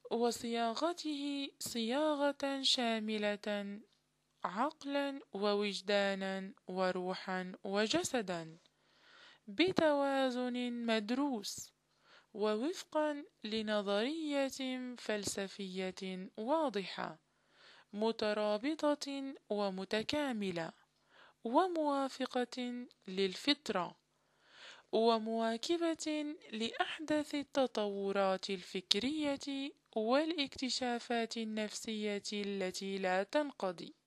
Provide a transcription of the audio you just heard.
وصياغته صياغة شاملة عقلا ووجدانا وروحا وجسدا، بتوازن مدروس، ووفقا لنظرية فلسفية واضحة مترابطة ومتكاملة، وموافقة للفطرة، ومواكبة لأحدث التطورات الفكرية والاكتشافات النفسية التي لا تنقضي.